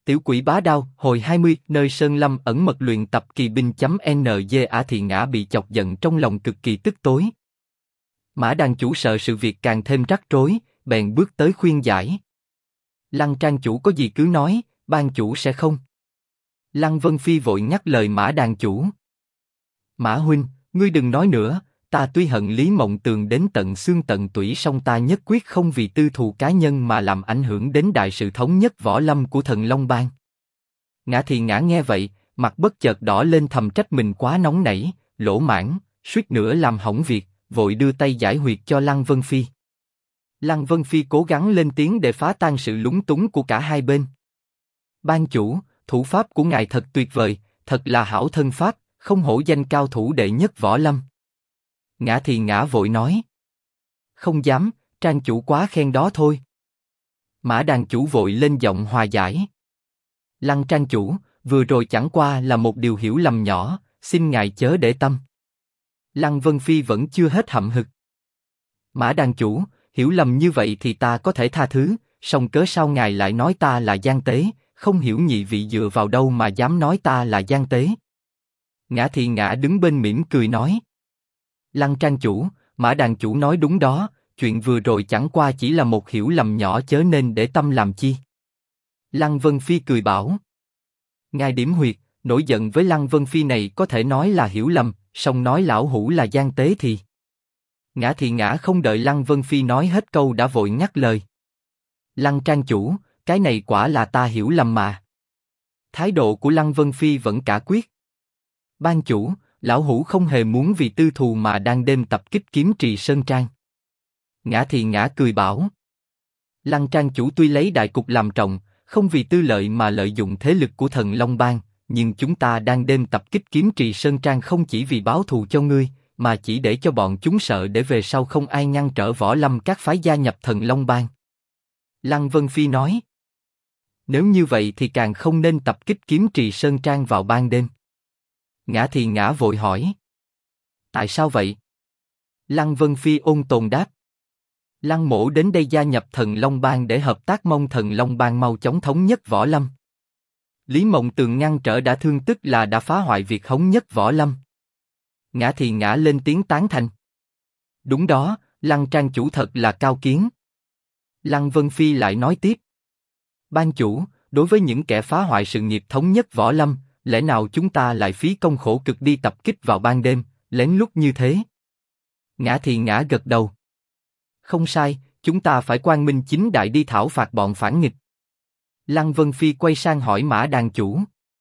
Tiểu quỷ bá đao, hồi 20, nơi Sơn Lâm ẩn mật luyện tập kỳ binh.NG Thị Ngã bị chọc giận trong lòng cực kỳ tức tối. Mã đàn chủ sợ sự việc càng thêm rắc rối, bèn bước tới khuyên giải. Lăng trang chủ có gì cứ nói, ban chủ sẽ không. Lăng Vân Phi vội nhắc lời Mã đàn chủ. Mã huynh, ngươi đừng nói nữa, ta tuy hận Lý Mộng Tường đến tận xương tận tủy song ta nhất quyết không vì tư thù cá nhân mà làm ảnh hưởng đến đại sự thống nhất võ lâm của Thần Long Bang. Ngã Thì Ngã nghe vậy, mặt bất chợt đỏ lên thầm trách mình quá nóng nảy, lỗ mãng, suýt nữa làm hỏng việc, vội đưa tay giải huyệt cho Lăng Vân Phi. Lăng Vân Phi cố gắng lên tiếng để phá tan sự lúng túng của cả hai bên. Ban chủ, thủ pháp của ngài thật tuyệt vời, thật là hảo thân pháp, không hổ danh cao thủ đệ nhất võ lâm. Ngã Thì Ngã vội nói. Không dám, trang chủ quá khen đó thôi. Mã đàn chủ vội lên giọng hòa giải. Lăng trang chủ, vừa rồi chẳng qua là một điều hiểu lầm nhỏ, xin ngài chớ để tâm. Lăng Vân Phi vẫn chưa hết hậm hực. Mã đàn chủ, hiểu lầm như vậy thì ta có thể tha thứ, song cớ sao ngài lại nói ta là gian tế, không hiểu nhị vị dựa vào đâu mà dám nói ta là gian tế. Ngã Thì Ngã đứng bên mỉm cười nói. Lăng trang chủ, Mã đàn chủ nói đúng đó, chuyện vừa rồi chẳng qua chỉ là một hiểu lầm nhỏ chớ nên để tâm làm chi. Lăng Vân Phi cười bảo. Ngài điểm huyệt, nổi giận với Lăng Vân Phi này có thể nói là hiểu lầm, song nói lão hủ là gian tế thì. Ngã Thì Ngã không đợi Lăng Vân Phi nói hết câu đã vội ngắt lời. Lăng trang chủ, cái này quả là ta hiểu lầm mà. Thái độ của Lăng Vân Phi vẫn cả quyết. Ban chủ, lão hủ không hề muốn vì tư thù mà đang đêm tập kích Kiếm Trì Sơn Trang. Ngã Thì Ngã cười bảo. Lăng trang chủ tuy lấy đại cục làm trọng, không vì tư lợi mà lợi dụng thế lực của Thần Long Bang, nhưng chúng ta đang đêm tập kích Kiếm Trì Sơn Trang không chỉ vì báo thù cho ngươi, mà chỉ để cho bọn chúng sợ để về sau không ai ngăn trở võ lâm các phái gia nhập Thần Long Bang. Lăng Vân Phi nói. Nếu như vậy thì càng không nên tập kích Kiếm Trì Sơn Trang vào ban đêm. Ngã Thì Ngã vội hỏi. Tại sao vậy? Lăng Vân Phi ôn tồn đáp. Lăng mỗ đến đây gia nhập Thần Long Bang để hợp tác mong Thần Long Bang mau chóng thống nhất võ lâm. Lý Mộng Tường ngăn trở đã thương tức là đã phá hoại việc thống nhất võ lâm. Ngã Thì Ngã lên tiếng tán thành. Đúng đó, Lăng trang chủ thật là cao kiến. Lăng Vân Phi lại nói tiếp. Ban chủ, đối với những kẻ phá hoại sự nghiệp thống nhất võ lâm, lẽ nào chúng ta lại phí công khổ cực đi tập kích vào ban đêm, lén lút như thế? Ngã Thì Ngã gật đầu. Không sai, chúng ta phải quang minh chính đại đi thảo phạt bọn phản nghịch. Lăng Vân Phi quay sang hỏi Mã đàn chủ.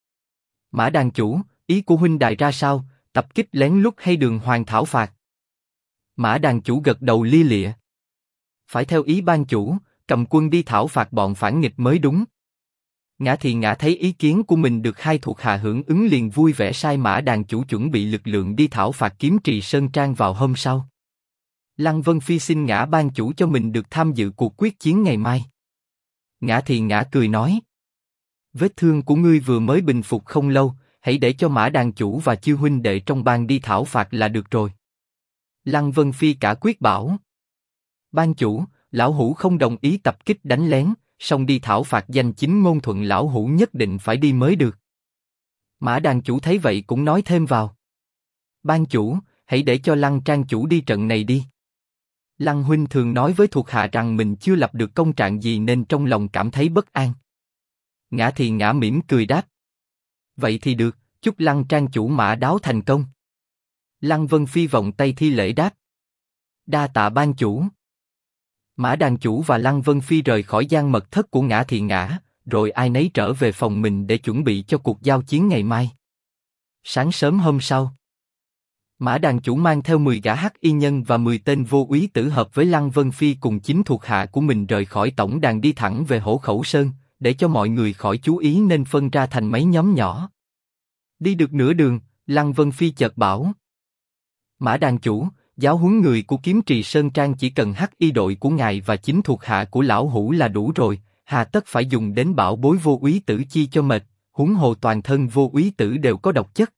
Mã đàn chủ, ý của huynh đài ra sao, tập kích lén lút hay đường hoàng thảo phạt? Mã đàn chủ gật đầu lia lịa. Phải theo ý ban chủ, cầm quân đi thảo phạt bọn phản nghịch mới đúng. Ngã Thì Ngã thấy ý kiến của mình được hai thuộc hạ hưởng ứng liền vui vẻ sai Mã đàn chủ chuẩn bị lực lượng đi thảo phạt Kiếm Trì Sơn Trang vào hôm sau. Lăng Vân Phi xin Ngã ban chủ cho mình được tham dự cuộc quyết chiến ngày mai. Ngã Thì Ngã cười nói. Vết thương của ngươi vừa mới bình phục không lâu, hãy để cho Mã đàn chủ và chư huynh đệ trong bang đi thảo phạt là được rồi. Lăng Vân Phi cả quyết bảo. Ban chủ, lão hủ không đồng ý tập kích đánh lén, song đi thảo phạt danh chính ngôn thuận lão hủ nhất định phải đi mới được. Mã đàn chủ thấy vậy cũng nói thêm vào. Ban chủ, hãy để cho Lăng trang chủ đi trận này đi. Lăng huynh thường nói với thuộc hạ rằng mình chưa lập được công trạng gì nên trong lòng cảm thấy bất an. Ngã Thì Ngã mỉm cười đáp. Vậy thì được, chúc Lăng trang chủ mã đáo thành công. Lăng Vân Phi vòng tay thi lễ đáp. Đa tạ ban chủ. Mã đàn chủ và Lăng Vân Phi rời khỏi gian mật thất của Ngã Thì Ngã, rồi ai nấy trở về phòng mình để chuẩn bị cho cuộc giao chiến ngày mai. Sáng sớm hôm sau, Mã đàn chủ mang theo 10 gã hắc y nhân và 10 tên vô úy tử hợp với Lăng Vân Phi cùng 9 thuộc hạ của mình rời khỏi tổng đàn đi thẳng về Hổ Khẩu Sơn, để cho mọi người khỏi chú ý nên phân ra thành mấy nhóm nhỏ. Đi được nửa đường, Lăng Vân Phi chợt bảo. Mã đàn chủ, giáo huấn người của Kiếm Trì Sơn Trang chỉ cần hắc y đội của ngài và 9 thuộc hạ của lão hủ là đủ rồi, hà tất phải dùng đến bảo bối vô úy tử chi cho mệt, huống hồ toàn thân vô úy tử đều có độc chất.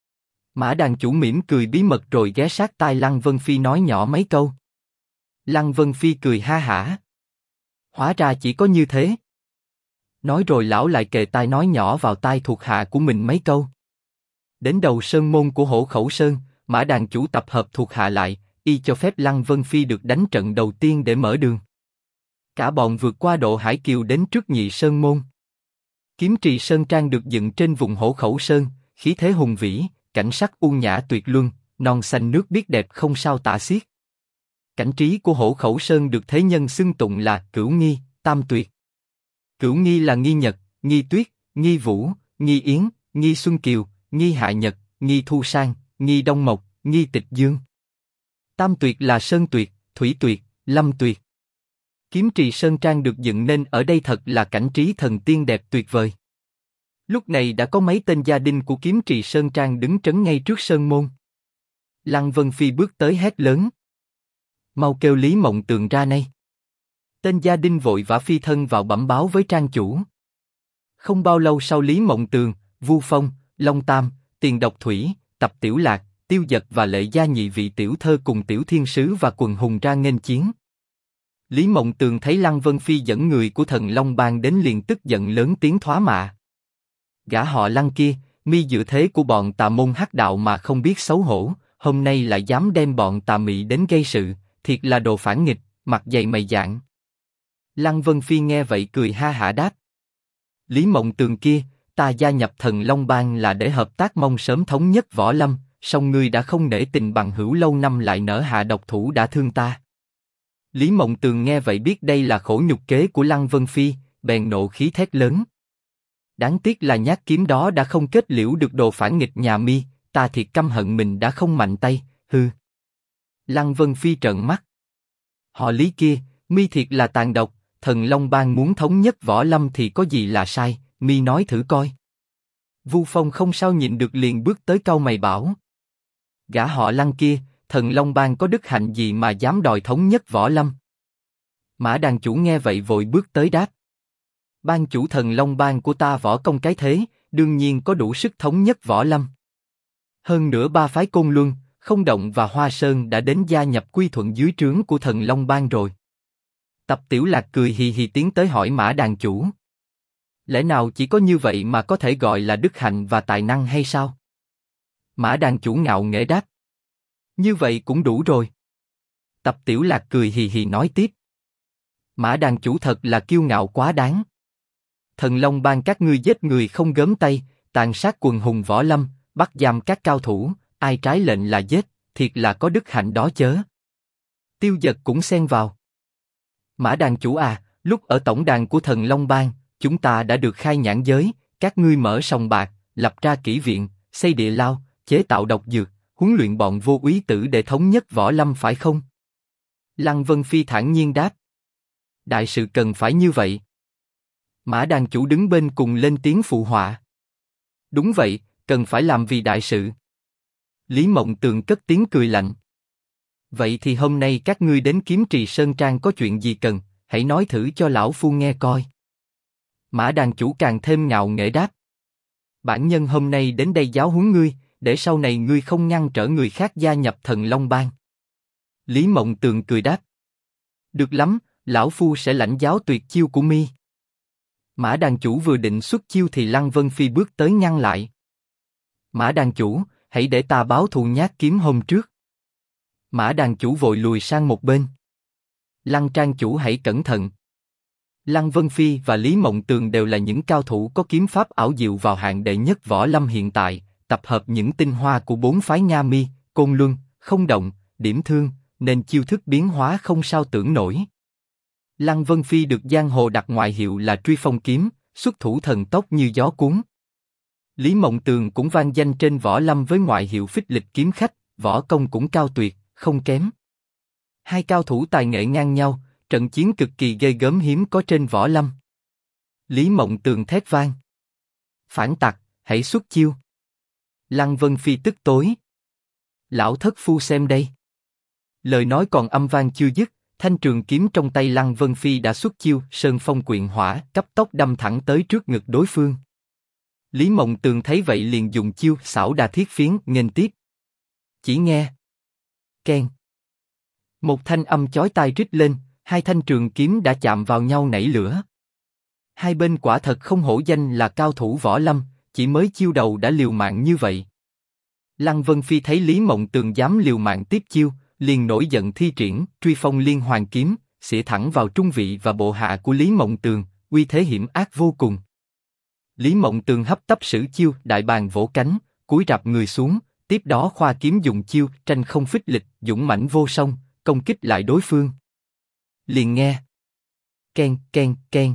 Mã đàn chủ mỉm cười bí mật rồi ghé sát tai Lăng Vân Phi nói nhỏ mấy câu. Lăng Vân Phi cười ha hả. Hóa ra chỉ có như thế. Nói rồi lão lại kề tai nói nhỏ vào tai thuộc hạ của mình mấy câu. Đến đầu sơn môn của Hổ Khẩu Sơn, Mã đàn chủ tập hợp thuộc hạ lại, y cho phép Lăng Vân Phi được đánh trận đầu tiên để mở đường. Cả bọn vượt qua Độ Hải Kiều đến trước Nhị Sơn môn. Kiếm Trì Sơn Trang được dựng trên vùng Hổ Khẩu Sơn, khí thế hùng vĩ, cảnh sắc u nhã tuyệt luân, non xanh nước biếc đẹp không sao tả xiết. Cảnh trí của Hổ Khẩu Sơn được thế nhân xưng tụng là Cửu Nghi, Tam Tuyệt. Cửu Nghi là Nghi Nhật, Nghi Tuyết, Nghi Vũ, Nghi Yến, Nghi Xuân Kiều, Nghi Hạ Nhật, Nghi Thu Sang, Nghi Đông Mộc, Nghi Tịch Dương. Tam Tuyệt là Sơn Tuyệt, Thủy Tuyệt, Lâm Tuyệt. Kiếm Trì Sơn Trang được dựng nên ở đây thật là cảnh trí thần tiên đẹp tuyệt vời. Lúc này đã có mấy tên gia đình của Kiếm Trì Sơn Trang đứng trấn ngay trước sơn môn. Lăng Vân Phi bước tới hét lớn: mau kêu Lý Mộng Tường ra đây. Tên gia đình vội vã phi thân vào bẩm báo với trang chủ. Không bao lâu sau, Lý Mộng Tường, Vu Phong, Long Tam, Tiền Độc Thủy, Tập Tiểu Lạc, Tiêu Dật và Lệ Gia nhị vị tiểu thơ cùng Tiểu Thiên Sứ và quần hùng ra nghênh chiến. Lý Mộng Tường thấy Lăng Vân Phi dẫn người của Thần Long Bang đến liền tức giận lớn tiếng thoá mạ. Gã họ Lăng kia, mi dựa thế của bọn tà môn hắc đạo mà không biết xấu hổ, hôm nay lại dám đem bọn tà mị đến gây sự, thiệt là đồ phản nghịch, mặt dày mày dạn. Lăng Vân Phi nghe vậy cười ha hả đáp: Lý Mộng Tường kia, ta gia nhập Thần Long Bang là để hợp tác mong sớm thống nhất võ lâm, song ngươi đã không nể tình bằng hữu lâu năm lại nỡ hạ độc thủ đã thương ta. Lý Mộng Tường nghe vậy biết đây là khổ nhục kế của Lăng Vân Phi, bèn nộ khí thét lớn: đáng tiếc là nhát kiếm đó đã không kết liễu được đồ phản nghịch nhà mi, ta thiệt căm hận mình đã không mạnh tay, hư. Lăng Vân Phi trợn mắt: họ Lý kia, mi thiệt là tàn độc, Thần Long Bang muốn thống nhất võ lâm thì có gì là sai, mi nói thử coi. Vu Phong không sao nhịn được liền bước tới cau mày bảo: gã họ Lăng kia, Thần Long Bang có đức hạnh gì mà dám đòi thống nhất võ lâm? Mã đàn chủ nghe vậy vội bước tới đáp: ban chủ Thần Long Bang của ta võ công cái thế, đương nhiên có đủ sức thống nhất võ lâm. Hơn nữa ba phái Côn Luân, Không Động và Hoa Sơn đã đến gia nhập quy thuận dưới trướng của Thần Long Bang rồi. Tập Tiểu Lạc cười hì hì tiến tới hỏi Mã đàn chủ: lẽ nào chỉ có như vậy mà có thể gọi là đức hạnh và tài năng hay sao? Mã đàn chủ ngạo nghễ đáp: như vậy cũng đủ rồi. Tập Tiểu Lạc cười hì hì nói tiếp: Mã đàn chủ thật là kiêu ngạo quá đáng. Thần Long Bang các ngươi giết người không gớm tay, tàn sát quần hùng võ lâm, bắt giam các cao thủ, ai trái lệnh là giết, thiệt là có đức hạnh đó chớ. Tiêu Dật cũng xen vào: Mã đàn chủ à, lúc ở tổng đàn của Thần Long Bang, chúng ta đã được khai nhãn giới, các ngươi mở sòng bạc, lập ra kỹ viện, xây địa lao, chế tạo độc dược, huấn luyện bọn vô úy tử để thống nhất võ lâm phải không? Lăng Vân Phi thản nhiên đáp: đại sự cần phải như vậy. Mã đàn chủ đứng bên cùng lên tiếng phụ họa: đúng vậy, cần phải làm vì đại sự. Lý Mộng Tường cất tiếng cười lạnh: vậy thì hôm nay các ngươi đến Kiếm Trì Sơn Trang có chuyện gì cần, hãy nói thử cho lão phu nghe coi. Mã đàn chủ càng thêm ngạo nghễ đáp: bản nhân hôm nay đến đây giáo huấn ngươi, để sau này ngươi không ngăn trở người khác gia nhập Thần Long Bang. Lý Mộng Tường cười đáp: được lắm, lão phu sẽ lãnh giáo tuyệt chiêu của mi. Mã đàn chủ vừa định xuất chiêu thì Lăng Vân Phi bước tới ngăn lại: Mã đàn chủ, hãy để ta báo thù nhát kiếm hôm trước. Mã đàn chủ vội lùi sang một bên: Lăng trang chủ hãy cẩn thận. Lăng Vân Phi và Lý Mộng Tường đều là những cao thủ có kiếm pháp ảo diệu vào hạng đệ nhất võ lâm hiện tại, tập hợp những tinh hoa của bốn phái Nga Mi, Côn Luân, Không Động, Điểm Thương, nên chiêu thức biến hóa không sao tưởng nổi. Lăng Vân Phi được giang hồ đặt ngoại hiệu là Truy Phong Kiếm, xuất thủ thần tốc như gió cuốn. Lý Mộng Tường cũng vang danh trên võ lâm với ngoại hiệu Phích Lịch Kiếm Khách, võ công cũng cao tuyệt, không kém. Hai cao thủ tài nghệ ngang nhau, trận chiến cực kỳ ghê gớm hiếm có trên võ lâm. Lý Mộng Tường thét vang: phản tặc, hãy xuất chiêu. Lăng Vân Phi tức tối: lão thất phu xem đây. Lời nói còn âm vang chưa dứt, thanh trường kiếm trong tay Lăng Vân Phi đã xuất chiêu, sơn phong quyện hỏa, cấp tốc đâm thẳng tới trước ngực đối phương. Lý Mộng Tường thấy vậy liền dùng chiêu xảo đà thiết phiến nghênh tiếp. Chỉ nghe keng, một thanh âm chói tai rít lên, hai thanh trường kiếm đã chạm vào nhau nảy lửa. Hai bên quả thật không hổ danh là cao thủ võ lâm, chỉ mới chiêu đầu đã liều mạng như vậy. Lăng Vân Phi thấy Lý Mộng Tường dám liều mạng tiếp chiêu, liền nổi giận thi triển Truy Phong Liên Hoàn Kiếm, xỉa thẳng vào trung vị và bộ hạ của Lý Mộng Tường, uy thế hiểm ác vô cùng. Lý Mộng Tường hấp tấp sử chiêu Đại Bàng vỗ cánh, cúi rạp người xuống, tiếp đó khoa kiếm dùng chiêu Tranh Không Phích Lịch, dũng mãnh vô song, công kích lại đối phương. Liền nghe keng keng keng,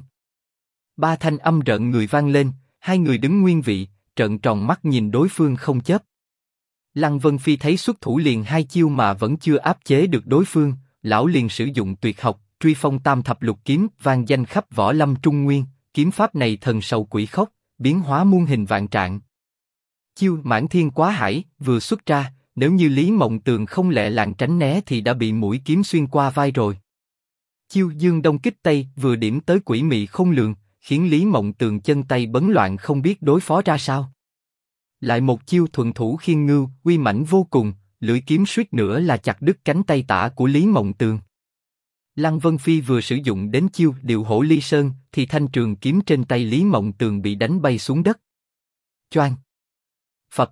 ba thanh âm rợn người vang lên, hai người đứng nguyên vị, trợn tròn mắt nhìn đối phương không chớp. Lăng Vân Phi thấy xuất thủ liền hai chiêu mà vẫn chưa áp chế được đối phương, lão liền sử dụng tuyệt học Truy Phong Tam Thập Lục Kiếm, vang danh khắp võ lâm Trung Nguyên. Kiếm pháp này thần sầu quỷ khốc, biến hóa muôn hình vạn trạng. Chiêu Mãn Thiên Quá Hải vừa xuất ra, nếu như Lý Mộng Tường không lẹ làng tránh né thì đã bị mũi kiếm xuyên qua vai rồi. Chiêu Dương Đông Kích Tây vừa điểm tới quỷ mị không lường, khiến Lý Mộng Tường chân tay bấn loạn không biết đối phó ra sao. Lại một chiêu Thuận Thủ Khiên Ngưu, uy mãnh vô cùng, lưỡi kiếm suýt nữa là chặt đứt cánh tay tả của Lý Mộng Tường. Lăng Vân Phi vừa sử dụng đến chiêu Điệu Hổ Ly Sơn, thì thanh trường kiếm trên tay Lý Mộng Tường bị đánh bay xuống đất. Choang! Phập!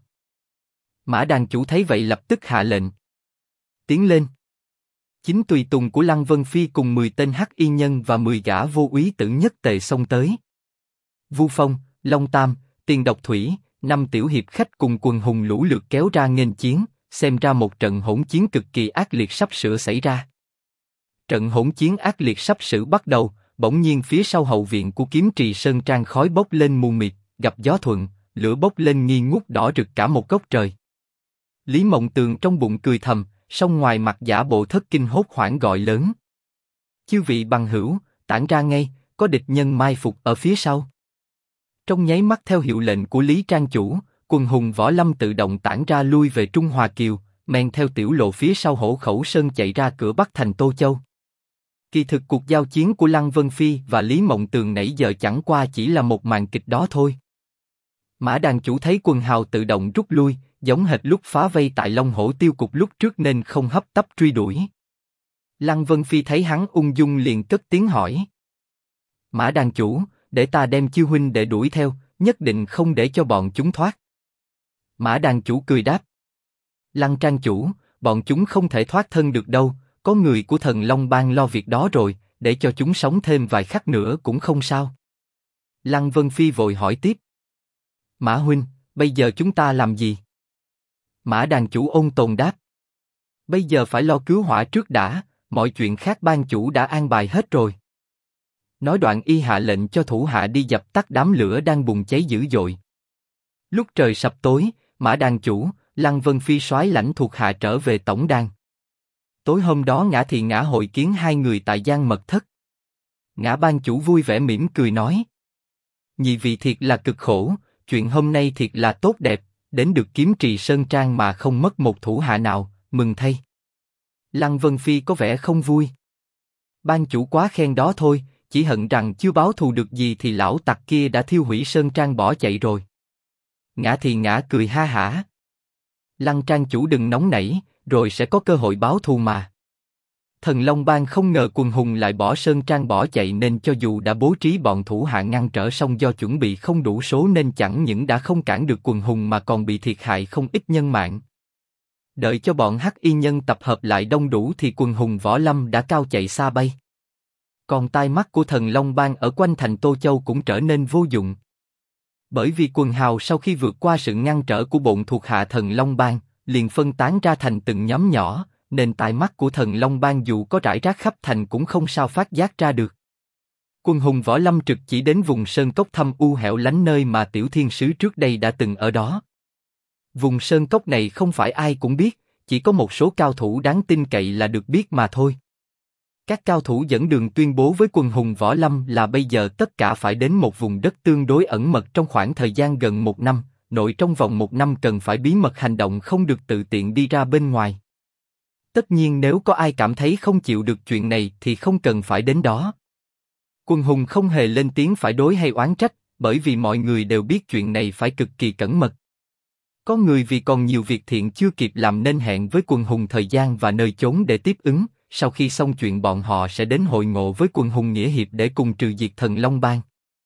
Mã Đàn Chủ thấy vậy lập tức hạ lệnh. Tiến lên! Chính tùy tùng của Lăng Vân Phi cùng 10 tên hắc y nhân và 10 gã vô úy tử nhất tề xông tới. Vu Phong, Long Tam, Tiền Độc Thủy, 5 tiểu hiệp khách cùng quần hùng lũ lượt kéo ra nghênh chiến, xem ra một trận hỗn chiến cực kỳ ác liệt sắp sửa xảy ra. Trận hỗn chiến ác liệt sắp sửa bắt đầu, bỗng nhiên phía sau hậu viện của Kiếm Trì Sơn Trang khói bốc lên mù mịt, gặp gió thuận, lửa bốc lên nghi ngút đỏ rực cả một góc trời. Lý Mộng Tường trong bụng cười thầm, song ngoài mặt giả bộ thất kinh hốt hoảng gọi lớn: chư vị bằng hữu, tản ra ngay, có địch nhân mai phục ở phía sau. Trong nháy mắt theo hiệu lệnh của Lý Trang Chủ, quần hùng võ lâm tự động tản ra lui về Trung Hòa Kiều, men theo tiểu lộ phía sau Hổ Khẩu Sơn chạy ra cửa Bắc thành Tô Châu. Kỳ thực cuộc giao chiến của Lăng Vân Phi và Lý Mộng Tường nãy giờ chẳng qua chỉ là một màn kịch đó thôi. Mã Đàn Chủ thấy quần hào tự động rút lui, giống hệt lúc phá vây tại Long Hổ Tiêu Cục lúc trước nên không hấp tấp truy đuổi. Lăng Vân Phi thấy hắn ung dung liền cất tiếng hỏi: Mã Đàn Chủ, để ta đem chư huynh để đuổi theo, nhất định không để cho bọn chúng thoát. Mã Đàn Chủ cười đáp: Lăng Trang Chủ, bọn chúng không thể thoát thân được đâu, có người của Thần Long Bang lo việc đó rồi, để cho chúng sống thêm vài khắc nữa cũng không sao. Lăng Vân Phi vội hỏi tiếp: Mã huynh, bây giờ chúng ta làm gì? Mã Đàn Chủ ôn tồn đáp: Bây giờ phải lo cứu hỏa trước đã, mọi chuyện khác ban chủ đã an bài hết rồi. Nói đoạn y hạ lệnh cho thủ hạ đi dập tắt đám lửa đang bùng cháy dữ dội. Lúc trời sập tối, Mã Đàn Chủ, Lăng Vân Phi soái lãnh thuộc hạ trở về tổng đàn. Tối hôm đó Ngã Thị Ngã hội kiến hai người tại gian mật thất. Ngã ban chủ vui vẻ mỉm cười nói: Nhị vị thiệt là cực khổ, chuyện hôm nay thiệt là tốt đẹp, đến được Kiếm Trì Sơn Trang mà không mất một thủ hạ nào, mừng thay. Lăng Vân Phi có vẻ không vui. Ban chủ quá khen đó thôi, chỉ hận rằng chưa báo thù được gì thì lão tặc kia đã thiêu hủy Sơn Trang bỏ chạy rồi. Ngã Thị Ngã cười ha hả: Lăng Trang chủ đừng nóng nảy, rồi sẽ có cơ hội báo thù mà. Thần Long Bang không ngờ quần hùng lại bỏ Sơn Trang bỏ chạy nên cho dù đã bố trí bọn thủ hạ ngăn trở song do chuẩn bị không đủ số nên chẳng những đã không cản được quần hùng mà còn bị thiệt hại không ít nhân mạng. Đợi cho bọn hắc y nhân tập hợp lại đông đủ thì quần hùng võ lâm đã cao chạy xa bay. Còn tai mắt của Thần Long Bang ở quanh thành Tô Châu cũng trở nên vô dụng. Bởi vì quần hào sau khi vượt qua sự ngăn trở của bọn thuộc hạ Thần Long Bang, liền phân tán ra thành từng nhóm nhỏ, nên tai mắt của Thần Long Bang dù có rải rác khắp thành cũng không sao phát giác ra được. Quần hùng võ lâm trực chỉ đến vùng sơn cốc thâm u hẻo lánh nơi mà Tiểu Thiên Sứ trước đây đã từng ở đó. Vùng sơn cốc này không phải ai cũng biết, chỉ có một số cao thủ đáng tin cậy là được biết mà thôi. Các cao thủ dẫn đường tuyên bố với quần hùng võ lâm là bây giờ tất cả phải đến một vùng đất tương đối ẩn mật trong khoảng thời gian gần 1 năm, nội trong vòng 1 năm cần phải bí mật hành động không được tự tiện đi ra bên ngoài. Tất nhiên nếu có ai cảm thấy không chịu được chuyện này thì không cần phải đến đó. Quần hùng không hề lên tiếng phải đối hay oán trách, bởi vì mọi người đều biết chuyện này phải cực kỳ cẩn mật. Có người vì còn nhiều việc thiện chưa kịp làm nên hẹn với quần hùng thời gian và nơi chốn để tiếp ứng, sau khi xong chuyện bọn họ sẽ đến hội ngộ với quần hùng nghĩa hiệp để cùng trừ diệt Thần Long Bang.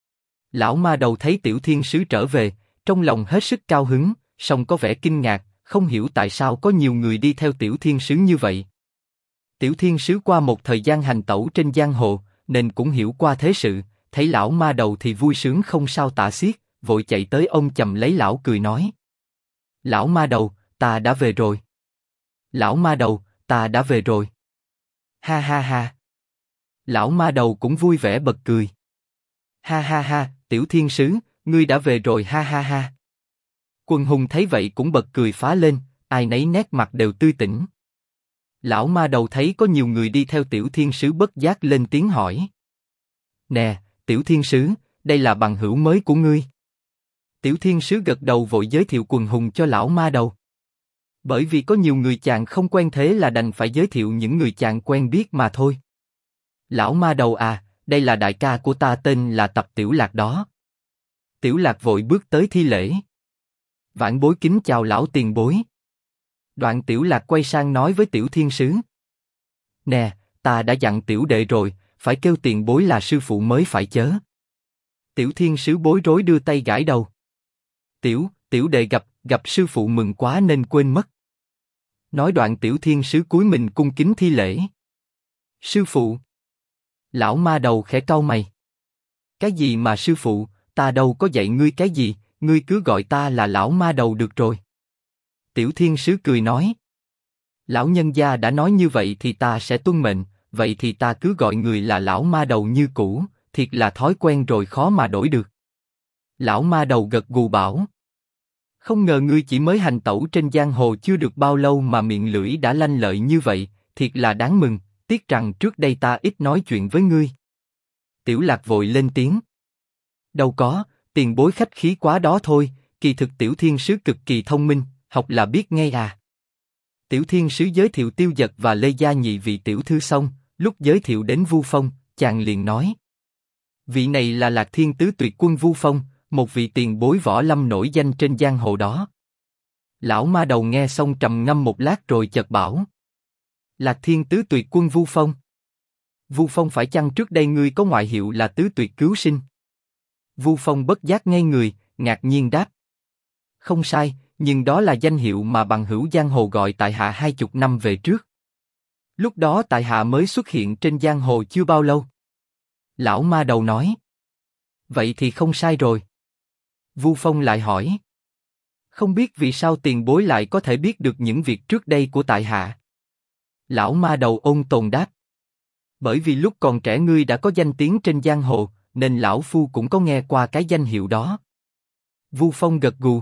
Lão ma đầu thấy Tiểu Thiên Sứ trở về, trong lòng hết sức cao hứng, song có vẻ kinh ngạc, không hiểu tại sao có nhiều người đi theo Tiểu Thiên Sứ như vậy. Tiểu Thiên Sứ qua một thời gian hành tẩu trên giang hồ, nên cũng hiểu qua thế sự, thấy lão ma đầu thì vui sướng không sao tả xiết, vội chạy tới ôm chầm lấy lão cười nói: Lão ma đầu, ta đã về rồi. Lão ma đầu, ta đã về rồi. Ha ha ha. Lão ma đầu cũng vui vẻ bật cười. Ha ha ha, Tiểu Thiên Sứ, ngươi đã về rồi ha ha ha. Quần hùng thấy vậy cũng bật cười phá lên, ai nấy nét mặt đều tươi tỉnh. Lão ma đầu thấy có nhiều người đi theo Tiểu Thiên Sứ bất giác lên tiếng hỏi: Nè, Tiểu Thiên Sứ, đây là bằng hữu mới của ngươi. Tiểu Thiên Sứ gật đầu vội giới thiệu quần hùng cho lão ma đầu. Bởi vì có nhiều người chàng không quen thế là đành phải giới thiệu những người chàng quen biết mà thôi. Lão ma đầu à, đây là đại ca của ta tên là Tập Tiểu Lạc đó. Tiểu Lạc vội bước tới thi lễ. Vãn bối kính chào lão tiền bối. Đoạn Tiểu Lạc quay sang nói với Tiểu Thiên Sứ: Nè, ta đã dặn tiểu đệ rồi, phải kêu tiền bối là sư phụ mới phải chớ. Tiểu Thiên Sứ bối rối đưa tay gãi đầu. Tiểu đệ gặp sư phụ mừng quá nên quên mất. Nói đoạn Tiểu Thiên Sứ cúi mình cung kính thi lễ. Sư phụ. Lão ma đầu khẽ cau mày. Cái gì mà sư phụ, ta đâu có dạy ngươi cái gì, ngươi cứ gọi ta là lão ma đầu được rồi. Tiểu Thiên Sứ cười nói. Lão nhân gia đã nói như vậy thì ta sẽ tuân mệnh, vậy thì ta cứ gọi người là lão ma đầu như cũ, thiệt là thói quen rồi khó mà đổi được. Lão ma đầu gật gù bảo. Không ngờ ngươi chỉ mới hành tẩu trên giang hồ chưa được bao lâu mà miệng lưỡi đã lanh lợi như vậy, thiệt là đáng mừng, tiếc rằng trước đây ta ít nói chuyện với ngươi. Tiểu Lạc vội lên tiếng. Đâu có, tiền bối khách khí quá đó thôi, kỳ thực Tiểu Thiên Sứ cực kỳ thông minh, học là biết ngay à. Tiểu Thiên Sứ giới thiệu Tiêu Dật và Lê Gia nhị vị tiểu thư xong, lúc giới thiệu đến Vu Phong, chàng liền nói. Vị này là Lạc Thiên Tứ Tuyệt Quân Vu Phong, một vị tiền bối võ lâm nổi danh trên giang hồ đó. Lão ma đầu nghe xong trầm ngâm một lát rồi chợt bảo. Lạc Thiên Tứ Tuyệt Quân Vu Phong. Vu Phong phải chăng trước đây ngươi có ngoại hiệu là Tứ Tuyệt Cứu Sinh? Vu Phong bất giác ngây người, ngạc nhiên đáp. Không sai, nhưng đó là danh hiệu mà bằng hữu giang hồ gọi tại hạ 20 năm về trước. Lúc đó tại hạ mới xuất hiện trên giang hồ chưa bao lâu. Lão ma đầu nói. Vậy thì không sai rồi. Vu Phong lại hỏi. Không biết vì sao tiền bối lại có thể biết được những việc trước đây của tại hạ? Lão ma đầu ôn tồn đáp. Bởi vì lúc còn trẻ ngươi đã có danh tiếng trên giang hồ, nên lão phu cũng có nghe qua cái danh hiệu đó. Vu Phong gật gù.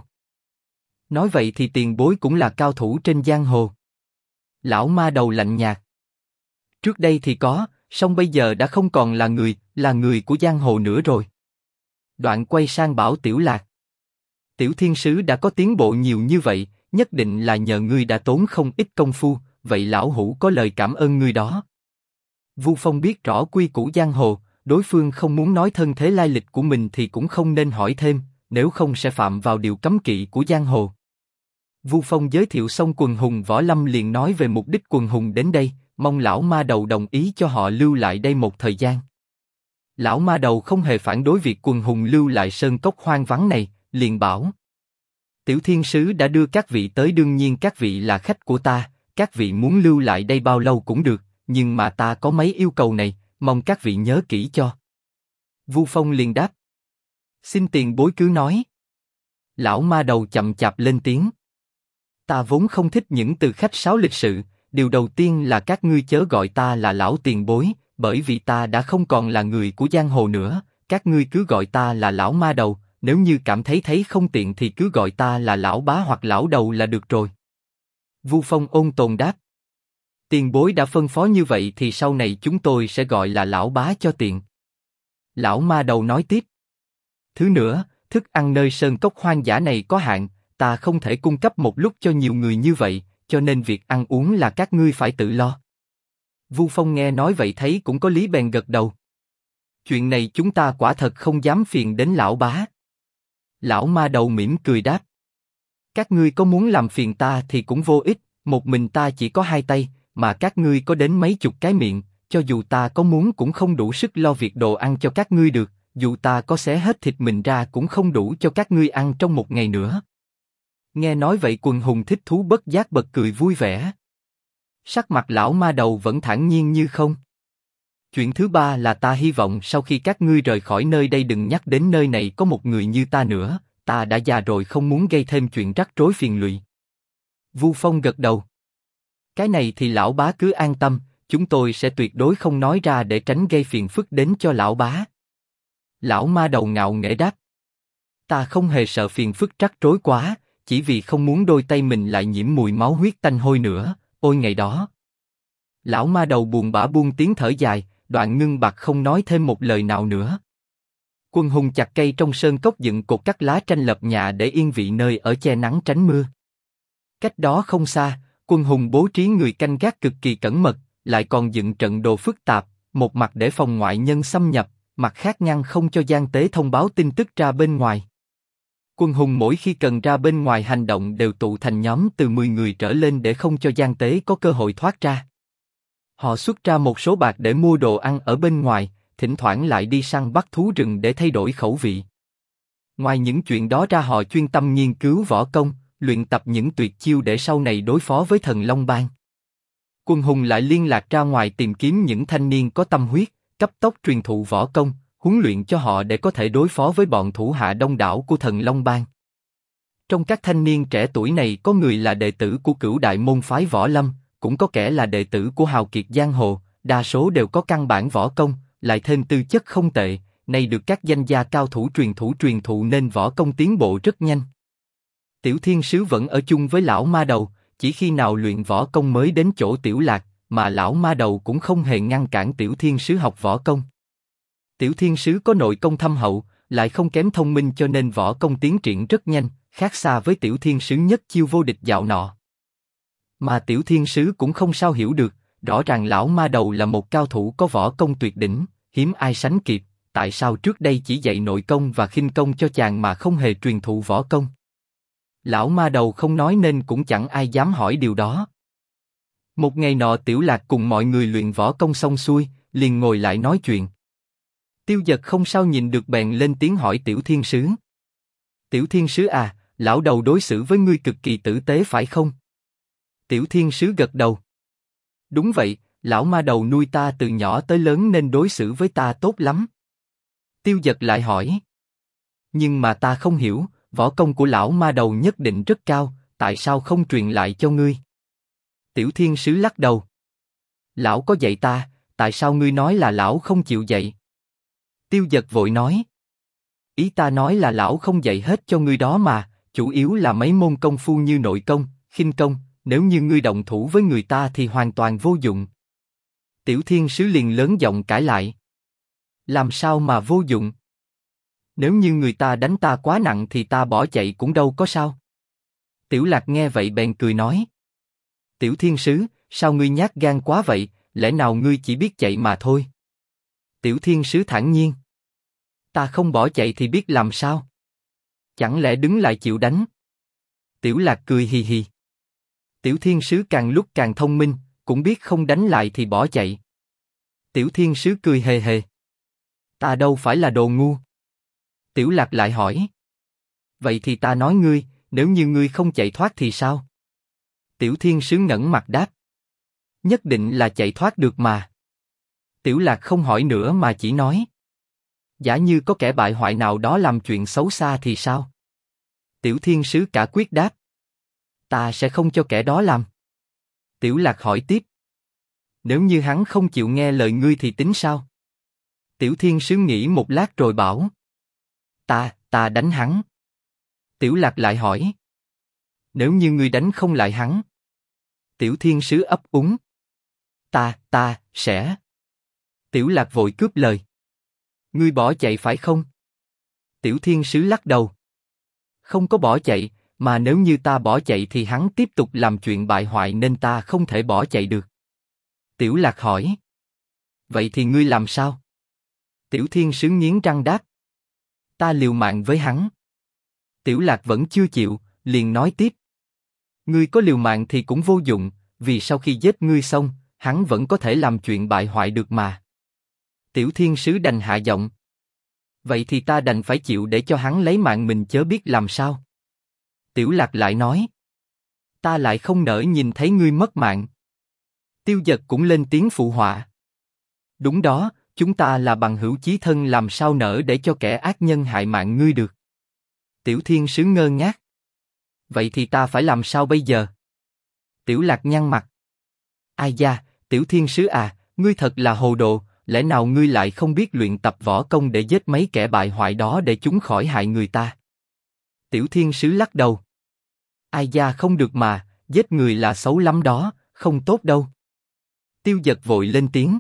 Nói vậy thì tiền bối cũng là cao thủ trên giang hồ. Lão ma đầu lạnh nhạt. Trước đây thì có, song bây giờ đã không còn là người của giang hồ nữa rồi. Đoạn quay sang bảo Tiểu Lạc. Tiểu Thiên Sứ đã có tiến bộ nhiều như vậy, nhất định là nhờ ngươi đã tốn không ít công phu, vậy lão hữu có lời cảm ơn ngươi đó. Vu Phong biết rõ quy củ giang hồ, đối phương không muốn nói thân thế lai lịch của mình thì cũng không nên hỏi thêm, nếu không sẽ phạm vào điều cấm kỵ của giang hồ. Vu Phong giới thiệu xong quần hùng võ lâm liền nói về mục đích quần hùng đến đây, mong lão ma đầu đồng ý cho họ lưu lại đây một thời gian. Lão ma đầu không hề phản đối việc quần hùng lưu lại sơn cốc hoang vắng này, liền bảo. Tiểu Thiên Sứ đã đưa các vị tới, đương nhiên các vị là khách của ta, các vị muốn lưu lại đây bao lâu cũng được, nhưng mà ta có mấy yêu cầu này, mong các vị nhớ kỹ cho. Vu Phong liền đáp. Xin tiền bối cứ nói. Lão ma đầu chậm chạp lên tiếng. Ta vốn không thích những từ khách sáo lịch sự, điều đầu tiên là các ngươi chớ gọi ta là lão tiền bối, bởi vì ta đã không còn là người của giang hồ nữa, các ngươi cứ gọi ta là lão ma đầu, nếu như cảm thấy không tiện thì cứ gọi ta là lão bá hoặc lão đầu là được rồi. Vu Phong ôn tồn đáp. Tiền bối đã phân phó như vậy thì sau này chúng tôi sẽ gọi là lão bá cho tiện. Lão ma đầu nói tiếp. Thứ nữa, thức ăn nơi sơn cốc hoang dã này có hạn, ta không thể cung cấp một lúc cho nhiều người như vậy, cho nên việc ăn uống là các ngươi phải tự lo. Vu Phong nghe nói vậy thấy cũng có lý bèn gật đầu. Chuyện này chúng ta quả thật không dám phiền đến lão bá. Lão ma đầu mỉm cười đáp. Các ngươi có muốn làm phiền ta thì cũng vô ích, một mình ta chỉ có 2 tay, mà các ngươi có đến mấy chục cái miệng, cho dù ta có muốn cũng không đủ sức lo việc đồ ăn cho các ngươi được, dù ta có xé hết thịt mình ra cũng không đủ cho các ngươi ăn trong một ngày nữa. Nghe nói vậy Quần Hùng thích thú bất giác bật cười vui vẻ. Sắc mặt lão ma đầu vẫn thản nhiên như không. Chuyện thứ ba là ta hy vọng sau khi các ngươi rời khỏi nơi đây đừng nhắc đến nơi này có một người như ta nữa, ta đã già rồi không muốn gây thêm chuyện rắc rối phiền lụy. Vu Phong gật đầu. Cái này thì lão bá cứ an tâm, chúng tôi sẽ tuyệt đối không nói ra để tránh gây phiền phức đến cho lão bá. Lão ma đầu ngạo nghễ đáp. Ta không hề sợ phiền phức rắc rối quá, chỉ vì không muốn đôi tay mình lại nhiễm mùi máu huyết tanh hôi nữa, ôi ngày đó. Lão ma đầu buồn bã buông tiếng thở dài, đoạn ngưng bặt không nói thêm một lời nào nữa. Quần Hùng chặt cây trong sơn cốc dựng cột cắt lá tranh lập nhà để yên vị nơi ở che nắng tránh mưa. Cách đó không xa, Quần Hùng bố trí người canh gác cực kỳ cẩn mật, lại còn dựng trận đồ phức tạp, một mặt để phòng ngoại nhân xâm nhập, mặt khác ngăn không cho gian tế thông báo tin tức ra bên ngoài. Quần Hùng mỗi khi cần ra bên ngoài hành động đều tụ thành nhóm từ 10 người trở lên để không cho gian tế có cơ hội thoát ra. Họ xuất ra một số bạc để mua đồ ăn ở bên ngoài, thỉnh thoảng lại đi săn bắt thú rừng để thay đổi khẩu vị. Ngoài những chuyện đó ra họ chuyên tâm nghiên cứu võ công, luyện tập những tuyệt chiêu để sau này đối phó với Thần Long Bang. Quần Hùng lại liên lạc ra ngoài tìm kiếm những thanh niên có tâm huyết, cấp tốc truyền thụ võ công, huấn luyện cho họ để có thể đối phó với bọn thủ hạ đông đảo của Thần Long Bang. Trong các thanh niên trẻ tuổi này có người là đệ tử của Cửu Đại môn phái võ lâm, cũng có kẻ là đệ tử của hào kiệt giang hồ, đa số đều có căn bản võ công, lại thêm tư chất không tệ, nay được các danh gia cao thủ truyền thụ nên võ công tiến bộ rất nhanh. Tiểu Thiên Sứ vẫn ở chung với lão ma đầu, chỉ khi nào luyện võ công mới đến chỗ Tiểu Lạc, mà lão ma đầu cũng không hề ngăn cản Tiểu Thiên Sứ học võ công. Tiểu Thiên Sứ có nội công thâm hậu, lại không kém thông minh cho nên võ công tiến triển rất nhanh, khác xa với Tiểu Thiên Sứ nhất chiêu vô địch dạo nọ. Mà Tiểu Thiên Sứ cũng không sao hiểu được, rõ ràng lão ma đầu là một cao thủ có võ công tuyệt đỉnh, hiếm ai sánh kịp, tại sao trước đây chỉ dạy nội công và khinh công cho chàng mà không hề truyền thụ võ công? Lão ma đầu không nói nên cũng chẳng ai dám hỏi điều đó. Một ngày nọ Tiểu Lạc cùng mọi người luyện võ công xong xuôi, liền ngồi lại nói chuyện. Tiêu Dật không sao nhìn được bèn lên tiếng hỏi Tiểu Thiên Sứ. Tiểu Thiên Sứ à, lão đầu đối xử với ngươi cực kỳ tử tế phải không? Tiểu Thiên Sứ gật đầu. Đúng vậy, lão ma đầu nuôi ta từ nhỏ tới lớn nên đối xử với ta tốt lắm. Tiêu Dật lại hỏi. Nhưng mà ta không hiểu, võ công của lão ma đầu nhất định rất cao, tại sao không truyền lại cho ngươi? Tiểu Thiên Sứ lắc đầu. Lão có dạy ta, tại sao ngươi nói là lão không chịu dạy? Tiêu Dật vội nói. Ý ta nói là lão không dạy hết cho ngươi đó mà, chủ yếu là mấy môn công phu như nội công, khinh công, nếu như ngươi động thủ với người ta thì hoàn toàn vô dụng. Tiểu Thiên Sứ liền lớn giọng cãi lại. Làm sao mà vô dụng? Nếu như người ta đánh ta quá nặng thì ta bỏ chạy cũng đâu có sao. Tiểu Lạc nghe vậy bèn cười nói. Tiểu Thiên Sứ, sao ngươi nhát gan quá vậy, lẽ nào ngươi chỉ biết chạy mà thôi? Tiểu Thiên Sứ thản nhiên. Ta không bỏ chạy thì biết làm sao? Chẳng lẽ đứng lại chịu đánh? Tiểu Lạc cười hì hì. Tiểu Thiên Sứ càng lúc càng thông minh, cũng biết không đánh lại thì bỏ chạy. Tiểu Thiên Sứ cười hề hề. Ta đâu phải là đồ ngu. Tiểu Lạc lại hỏi. Vậy thì ta nói ngươi, nếu như ngươi không chạy thoát thì sao? Tiểu Thiên Sứ ngẩng mặt đáp. Nhất định là chạy thoát được mà. Tiểu Lạc không hỏi nữa mà chỉ nói. Giả như có kẻ bại hoại nào đó làm chuyện xấu xa thì sao? Tiểu Thiên Sứ cả quyết đáp. Ta sẽ không cho kẻ đó làm. Tiểu Lạc hỏi tiếp. Nếu như hắn không chịu nghe lời ngươi thì tính sao? Tiểu Thiên Sứ nghĩ một lát rồi bảo. Ta đánh hắn. Tiểu Lạc lại hỏi. Nếu như ngươi đánh không lại hắn? Tiểu Thiên Sứ ấp úng. Ta sẽ. Tiểu Lạc vội cướp lời. Ngươi bỏ chạy phải không? Tiểu Thiên Sứ lắc đầu. Không có bỏ chạy, mà nếu như ta bỏ chạy thì hắn tiếp tục làm chuyện bại hoại nên ta không thể bỏ chạy được. Tiểu Lạc hỏi. Vậy thì ngươi làm sao? Tiểu Thiên Sứ nghiến răng đáp. Ta liều mạng với hắn. Tiểu Lạc vẫn chưa chịu, liền nói tiếp. Ngươi có liều mạng thì cũng vô dụng, vì sau khi giết ngươi xong, hắn vẫn có thể làm chuyện bại hoại được mà. Tiểu Thiên Sứ đành hạ giọng. Vậy thì ta đành phải chịu để cho hắn lấy mạng mình chớ biết làm sao. Tiểu Lạc lại nói. Ta lại không nỡ nhìn thấy ngươi mất mạng. Tiêu Dật cũng lên tiếng phụ họa. Đúng đó, chúng ta là bằng hữu chí thân làm sao nỡ để cho kẻ ác nhân hại mạng ngươi được. Tiểu Thiên Sứ ngơ ngác. Vậy thì ta phải làm sao bây giờ? Tiểu Lạc nhăn mặt. Ai da, Tiểu Thiên Sứ à, ngươi thật là hồ đồ, lẽ nào ngươi lại không biết luyện tập võ công để giết mấy kẻ bại hoại đó để chúng khỏi hại người ta? Tiểu Thiên Sứ lắc đầu. Ai da không được mà, giết người là xấu lắm đó, không tốt đâu. Tiêu Dật vội lên tiếng.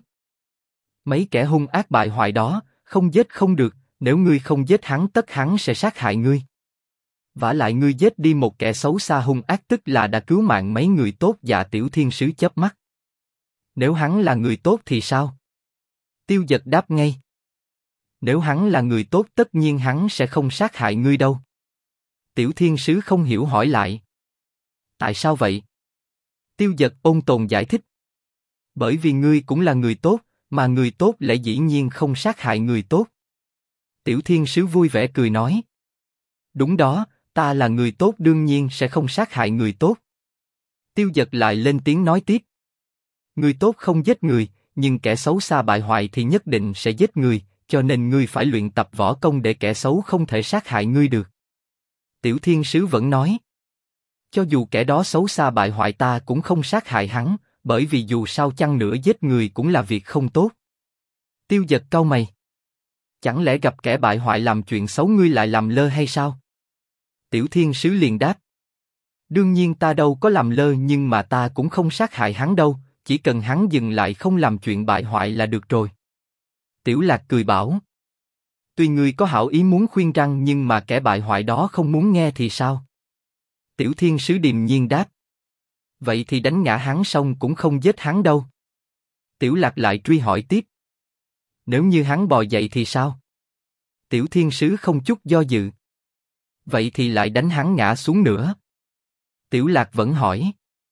Mấy kẻ hung ác bại hoại đó, không giết không được, nếu ngươi không giết hắn tất hắn sẽ sát hại ngươi. Vả lại ngươi giết đi một kẻ xấu xa hung ác tức là đã cứu mạng mấy người tốt. Dạ Tiểu Thiên Sứ chớp mắt. Nếu hắn là người tốt thì sao? Tiêu Dật đáp ngay. Nếu hắn là người tốt tất nhiên hắn sẽ không sát hại ngươi đâu. Tiểu Thiên Sứ không hiểu hỏi lại. Tại sao vậy? Tiêu Dật ôn tồn giải thích. Bởi vì ngươi cũng là người tốt, mà người tốt lẽ dĩ nhiên không sát hại người tốt. Tiểu Thiên Sứ vui vẻ cười nói. Đúng đó, ta là người tốt đương nhiên sẽ không sát hại người tốt. Tiêu Dật lại lên tiếng nói tiếp. Người tốt không giết người, nhưng kẻ xấu xa bại hoại thì nhất định sẽ giết người, cho nên ngươi phải luyện tập võ công để kẻ xấu không thể sát hại ngươi được. Tiểu Thiên Sứ vẫn nói. Cho dù kẻ đó xấu xa bại hoại ta cũng không sát hại hắn, bởi vì dù sao chăng nữa giết người cũng là việc không tốt. Tiêu Dật cau mày. Chẳng lẽ gặp kẻ bại hoại làm chuyện xấu ngươi lại làm lơ hay sao? Tiểu Thiên Sứ liền đáp. Đương nhiên ta đâu có làm lơ nhưng mà ta cũng không sát hại hắn đâu, chỉ cần hắn dừng lại không làm chuyện bại hoại là được rồi. Tiểu Lạc cười bảo. Tuy ngươi có hảo ý muốn khuyên răn nhưng mà kẻ bại hoại đó không muốn nghe thì sao? Tiểu Thiên Sứ điềm nhiên đáp. Vậy thì đánh ngã hắn xong cũng không giết hắn đâu. Tiểu Lạc lại truy hỏi tiếp. Nếu như hắn bò dậy thì sao? Tiểu Thiên Sứ không chút do dự. Vậy thì lại đánh hắn ngã xuống nữa. Tiểu Lạc vẫn hỏi.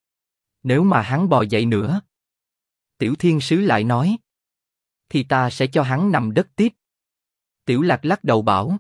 Nếu mà hắn bò dậy nữa? Tiểu Thiên Sứ lại nói. Thì ta sẽ cho hắn nằm đất tiếp. Tiểu Lạc lắc đầu bảo.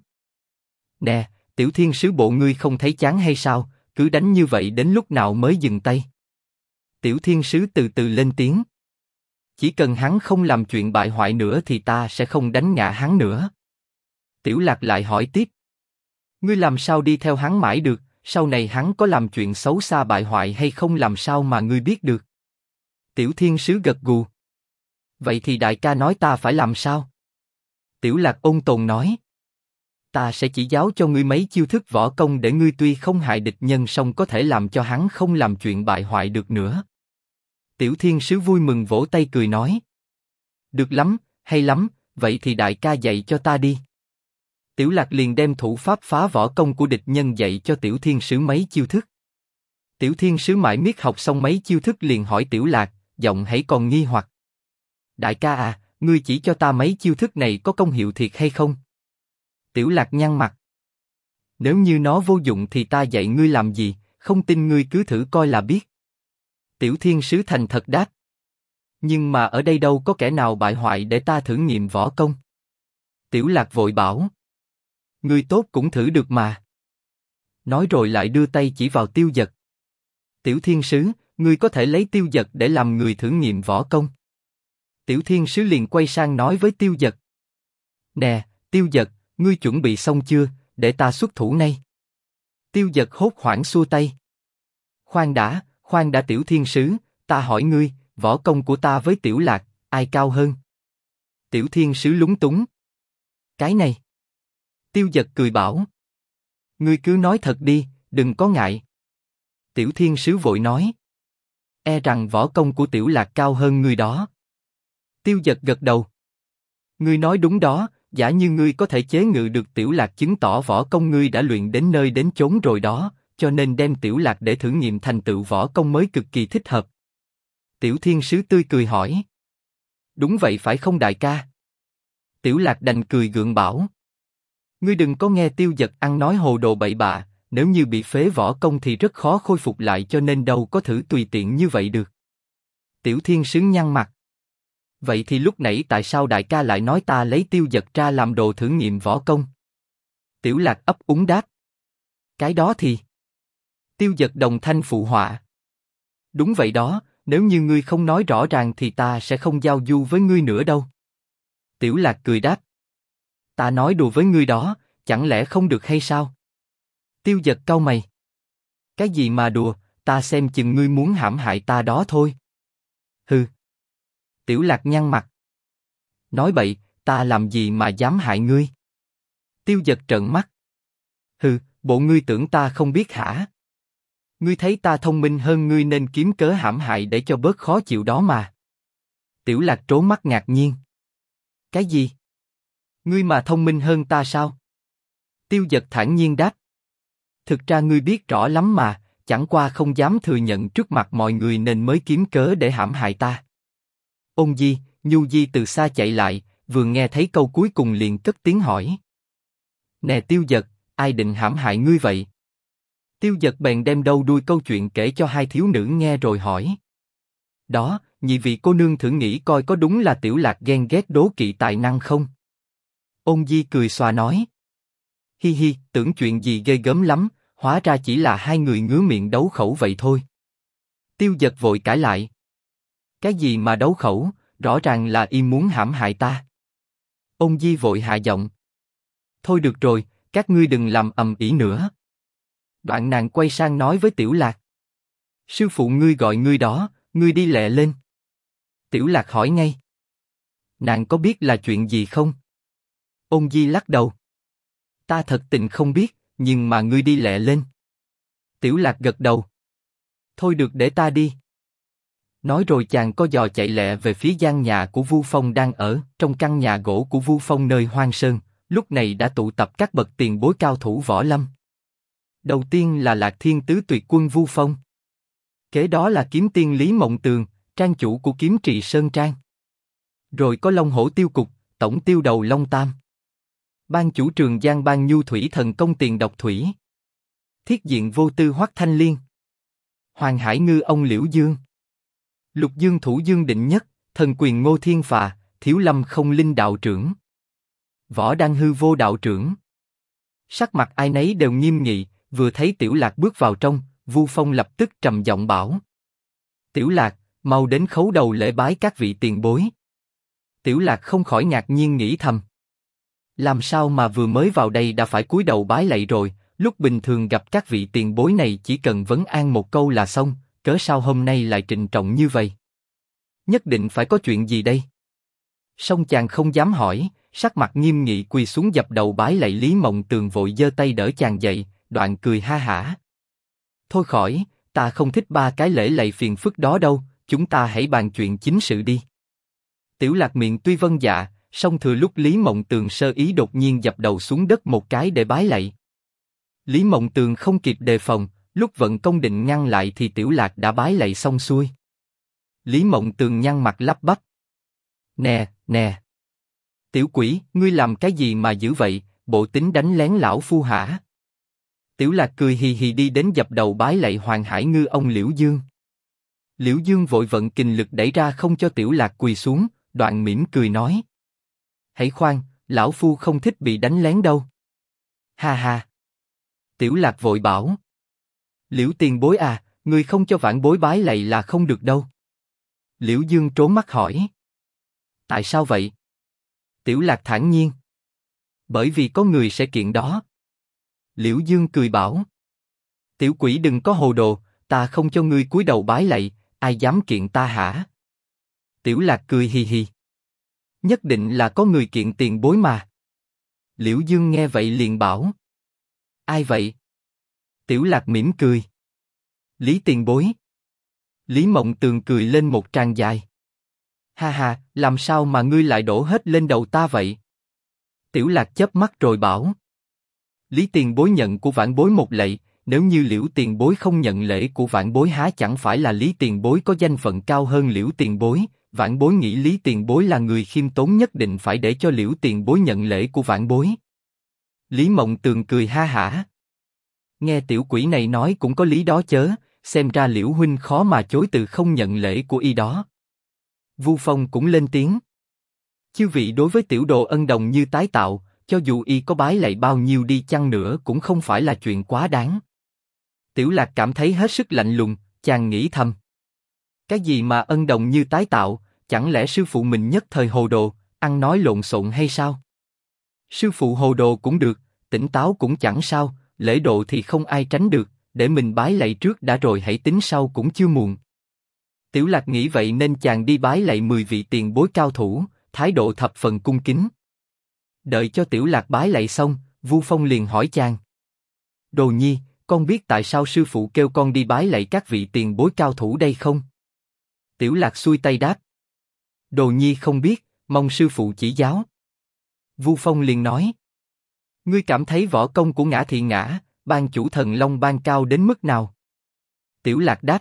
Nè, Tiểu Thiên Sứ bộ ngươi không thấy chán hay sao, cứ đánh như vậy đến lúc nào mới dừng tay? Tiểu Thiên Sứ từ từ lên tiếng. Chỉ cần hắn không làm chuyện bại hoại nữa thì ta sẽ không đánh ngã hắn nữa. Tiểu Lạc lại hỏi tiếp. Ngươi làm sao đi theo hắn mãi được, sau này hắn có làm chuyện xấu xa bại hoại hay không làm sao mà ngươi biết được? Tiểu Thiên Sứ gật gù. Vậy thì đại ca nói ta phải làm sao? Tiểu Lạc ôn tồn nói. Ta sẽ chỉ giáo cho ngươi mấy chiêu thức võ công để ngươi tuy không hại địch nhân song có thể làm cho hắn không làm chuyện bại hoại được nữa. Tiểu Thiên Sứ vui mừng vỗ tay cười nói. Được lắm, hay lắm, vậy thì đại ca dạy cho ta đi. Tiểu Lạc liền đem thủ pháp phá võ công của địch nhân dạy cho Tiểu Thiên Sứ mấy chiêu thức. Tiểu Thiên Sứ mãi miết học xong mấy chiêu thức liền hỏi Tiểu Lạc, giọng hãy còn nghi hoặc. Đại ca à, ngươi chỉ cho ta mấy chiêu thức này có công hiệu thiệt hay không? Tiểu Lạc nhăn mặt. Nếu như nó vô dụng thì ta dạy ngươi làm gì, không tin ngươi cứ thử coi là biết. Tiểu Thiên Sứ thành thật đáp. Nhưng mà ở đây đâu có kẻ nào bại hoại để ta thử nghiệm võ công. Tiểu Lạc vội bảo. Ngươi tốt cũng thử được mà. Nói rồi lại đưa tay chỉ vào Tiêu Dật. Tiểu Thiên Sứ, ngươi có thể lấy Tiêu Dật để làm người thử nghiệm võ công. Tiểu Thiên Sứ liền quay sang nói với Tiêu Dật. Nè, Tiêu Dật, ngươi chuẩn bị xong chưa, để ta xuất thủ ngay. Tiêu Dật hốt hoảng xua tay. Khoan đã Tiểu Thiên Sứ, ta hỏi ngươi, võ công của ta với Tiểu Lạc, ai cao hơn? Tiểu Thiên Sứ lúng túng. Cái này. Tiêu Dật cười bảo. Ngươi cứ nói thật đi, đừng có ngại. Tiểu Thiên Sứ vội nói. E rằng võ công của Tiểu Lạc cao hơn ngươi đó. Tiêu Dật gật đầu. Ngươi nói đúng đó, giả như ngươi có thể chế ngự được Tiểu Lạc chứng tỏ võ công ngươi đã luyện đến nơi đến chốn rồi đó, cho nên đem Tiểu Lạc để thử nghiệm thành tựu võ công mới cực kỳ thích hợp. Tiểu Thiên Sứ tươi cười hỏi. Đúng vậy phải không đại ca? Tiểu Lạc đành cười gượng bảo. Ngươi đừng có nghe Tiêu Dật ăn nói hồ đồ bậy bạ, nếu như bị phế võ công thì rất khó khôi phục lại cho nên đâu có thử tùy tiện như vậy được. Tiểu Thiên Sứ nhăn mặt. Vậy thì lúc nãy tại sao đại ca lại nói ta lấy Tiêu Dật ra làm đồ thử nghiệm võ công? Tiểu Lạc ấp úng đáp. Cái đó thì... Tiêu Dật đồng thanh phụ họa. Đúng vậy đó, nếu như ngươi không nói rõ ràng thì ta sẽ không giao du với ngươi nữa đâu. Tiểu Lạc cười đáp. Ta nói đùa với ngươi đó, chẳng lẽ không được hay sao? Tiêu Dật cau mày. Cái gì mà đùa, ta xem chừng ngươi muốn hãm hại ta đó thôi. Hừ. Tiểu Lạc nhăn mặt. Nói bậy, ta làm gì mà dám hại ngươi? Tiêu Dật trợn mắt. Hừ, bộ ngươi tưởng ta không biết hả? Ngươi thấy ta thông minh hơn ngươi nên kiếm cớ hãm hại để cho bớt khó chịu đó mà. Tiểu Lạc trố mắt ngạc nhiên. Cái gì? Ngươi mà thông minh hơn ta sao? Tiêu Dật thản nhiên đáp. Thực ra ngươi biết rõ lắm mà, chẳng qua không dám thừa nhận trước mặt mọi người nên mới kiếm cớ để hãm hại ta. Ôn Di, Nhu Di từ xa chạy lại, vừa nghe thấy câu cuối cùng liền cất tiếng hỏi. Nè Tiêu Dật, ai định hãm hại ngươi vậy? Tiêu Dật bèn đem đầu đuôi câu chuyện kể cho hai thiếu nữ nghe rồi hỏi. Đó, nhị vị cô nương thử nghĩ coi có đúng là Tiểu Lạc ghen ghét đố kỵ tài năng không? Ôn Di cười xòa nói. Hi hi, tưởng chuyện gì ghê gớm lắm, hóa ra chỉ là hai người ngứa miệng đấu khẩu vậy thôi. Tiêu Dật vội cãi lại. Cái gì mà đấu khẩu, rõ ràng là y muốn hãm hại ta. Ôn Di vội hạ giọng. Thôi được rồi, các ngươi đừng làm ầm ĩ nữa. Đoạn nàng quay sang nói với Tiểu Lạc. Sư phụ ngươi gọi ngươi đó, ngươi đi lẹ lên. Tiểu Lạc hỏi ngay. Nàng có biết là chuyện gì không? Ôn Di lắc đầu. Ta thật tình không biết, nhưng mà ngươi đi lẹ lên. Tiểu Lạc gật đầu. Thôi được để ta đi. Nói rồi chàng co giò chạy lẹ về phía gian nhà của Vu Phong đang ở. Trong căn nhà gỗ của Vu Phong nơi hoang sơn, lúc này đã tụ tập các bậc tiền bối cao thủ võ lâm. Đầu tiên là Lạc Thiên Tứ Tuyệt Quân Vu Phong. Kế đó là Kiếm Tiên Lý Mộng Tường, trang chủ của Kiếm Trì Sơn Trang. Rồi có Long Hổ Tiêu Cục, tổng tiêu đầu Long Tam. Ban chủ Trường Giang Ban Nhu Thủy Thần Công Tiền Độc Thủy. Thiết Diện Vô Tư Hoắc Thanh Liên. Hoàng Hải Ngư ông Liễu Dương. Lục Dương Thủ Dương Định Nhất, Thần Quyền Ngô Thiên Phà, Thiếu Lâm Không Linh đạo trưởng. Võ Đăng Hư Vô đạo trưởng. Sắc mặt ai nấy đều nghiêm nghị, vừa thấy Tiểu Lạc bước vào trong, Vu Phong lập tức trầm giọng bảo. Tiểu Lạc, mau đến khấu đầu lễ bái các vị tiền bối. Tiểu Lạc không khỏi ngạc nhiên nghĩ thầm. Làm sao mà vừa mới vào đây đã phải cúi đầu bái lạy rồi, lúc bình thường gặp các vị tiền bối này chỉ cần vấn an một câu là xong, cớ sao hôm nay lại trịnh trọng như vậy? Nhất định phải có chuyện gì đây? Song chàng không dám hỏi, sắc mặt nghiêm nghị quỳ xuống dập đầu bái lạy. Lý Mộng Tường vội giơ tay đỡ chàng dậy, đoạn cười ha hả. Thôi khỏi, ta không thích ba cái lễ lạy phiền phức đó đâu, chúng ta hãy bàn chuyện chính sự đi. Tiểu Lạc miệng tuy vâng dạ, song thừa lúc Lý Mộng Tường sơ ý đột nhiên dập đầu xuống đất một cái để bái lạy. Lý Mộng Tường không kịp đề phòng, lúc vận công định ngăn lại thì Tiểu Lạc đã bái lạy xong xuôi. Lý Mộng Tường nhăn mặt lắp bắp. Nè, nè. Tiểu quỷ, ngươi làm cái gì mà dữ vậy, bộ tính đánh lén lão phu hả? Tiểu Lạc cười hì hì đi đến dập đầu bái lạy Hoàng Hải Ngư ông Liễu Dương. Liễu Dương vội vận kình lực đẩy ra không cho Tiểu Lạc quỳ xuống, đoạn mỉm cười nói. Hãy khoan, lão phu không thích bị đánh lén đâu. Ha ha. Tiểu Lạc vội bảo. Liễu tiền bối à, ngươi không cho vãn bối bái lạy là không được đâu. Liễu Dương trố mắt hỏi. Tại sao vậy? Tiểu Lạc thản nhiên. Bởi vì có người sẽ kiện đó. Liễu Dương cười bảo. Tiểu quỷ đừng có hồ đồ, ta không cho ngươi cúi đầu bái lạy, ai dám kiện ta hả? Tiểu Lạc cười hì hì. Nhất định là có người kiện tiền bối mà. Liễu Dương nghe vậy liền bảo. Ai vậy? Tiểu Lạc mỉm cười. Lý tiền bối. Lý Mộng Tường cười lên một tràng dài. Ha ha, làm sao mà ngươi lại đổ hết lên đầu ta vậy? Tiểu Lạc chớp mắt rồi bảo. Lý tiền bối nhận của vãn bối một lạy, nếu như Liễu tiền bối không nhận lễ của vãn bối há chẳng phải là Lý tiền bối có danh phận cao hơn Liễu tiền bối, vãn bối nghĩ Lý tiền bối là người khiêm tốn nhất định phải để cho Liễu tiền bối nhận lễ của vãn bối. Lý Mộng Tường cười ha hả. Nghe tiểu quỷ này nói cũng có lý đó chớ, xem ra Liễu huynh khó mà chối từ không nhận lễ của y đó. Vu Phong cũng lên tiếng. Chư vị đối với tiểu đồ ân đồng như tái tạo, cho dù y có bái lạy bao nhiêu đi chăng nữa cũng không phải là chuyện quá đáng. Tiểu Lạc cảm thấy hết sức lạnh lùng, chàng nghĩ thầm. Cái gì mà ân đồng như tái tạo, chẳng lẽ sư phụ mình nhất thời hồ đồ, ăn nói lộn xộn hay sao? Sư phụ hồ đồ cũng được, tỉnh táo cũng chẳng sao, lễ độ thì không ai tránh được, để mình bái lạy trước đã rồi hãy tính sau cũng chưa muộn. Tiểu Lạc nghĩ vậy nên chàng đi bái lạy 10 vị tiền bối cao thủ, thái độ thập phần cung kính. Đợi cho Tiểu Lạc bái lạy xong, Vu Phong liền hỏi chàng. Đồ nhi, con biết tại sao sư phụ kêu con đi bái lạy các vị tiền bối cao thủ đây không? Tiểu Lạc xuôi tay đáp. Đồ nhi không biết, mong sư phụ chỉ giáo. Vu Phong liền nói. Ngươi cảm thấy võ công của Ngã Thị Ngã, ban chủ Thần Long Bang cao đến mức nào? Tiểu Lạc đáp.